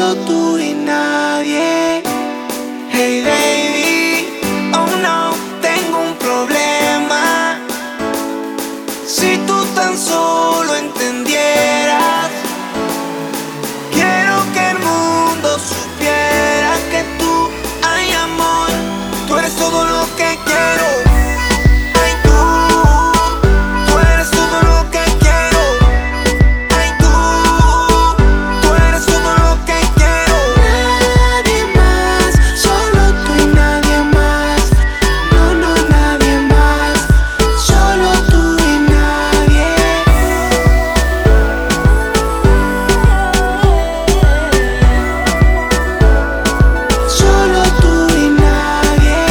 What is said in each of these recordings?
solo tú y nadie. Hey baby, oh no, tengo un problema. Si tú tan solo entendieras, quiero que el mundo supiera que tú, ay amor, tú eres todo lo que quiero. Ay tú eres todo lo que quiero. Ay tú eres todo lo que quiero. Nadie más, solo tú y nadie más. No, no, nadie más, solo tú y nadie. Solo tú y nadie.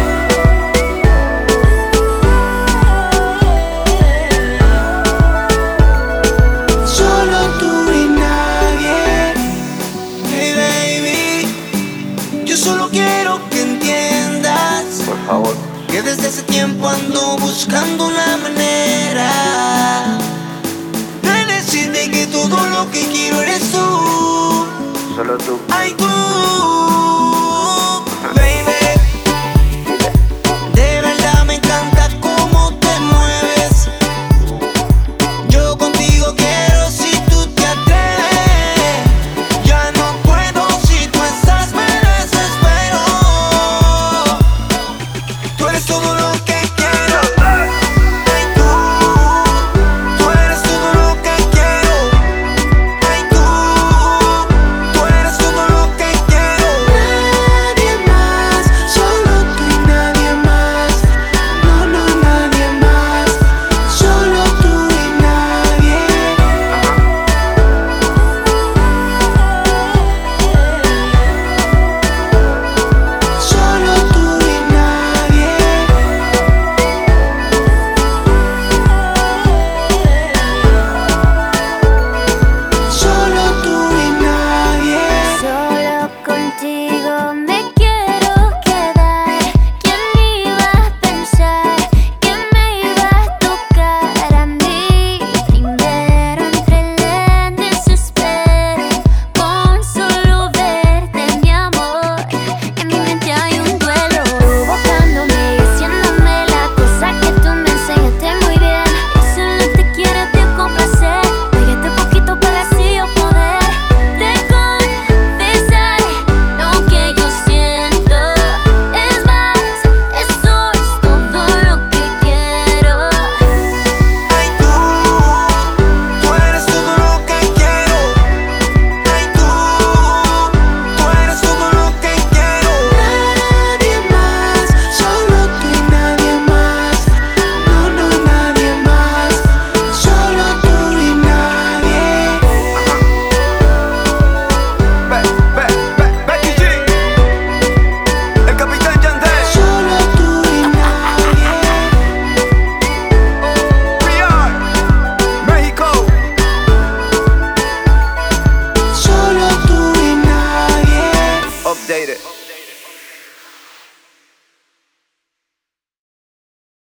Solo tú y nadie. Hey baby, yo solo quiero que entiendas, Por favor. que desde hace tiempo ando buscando una manera de decirte que todo lo que quiero eres tú. Solo tú. Ay tú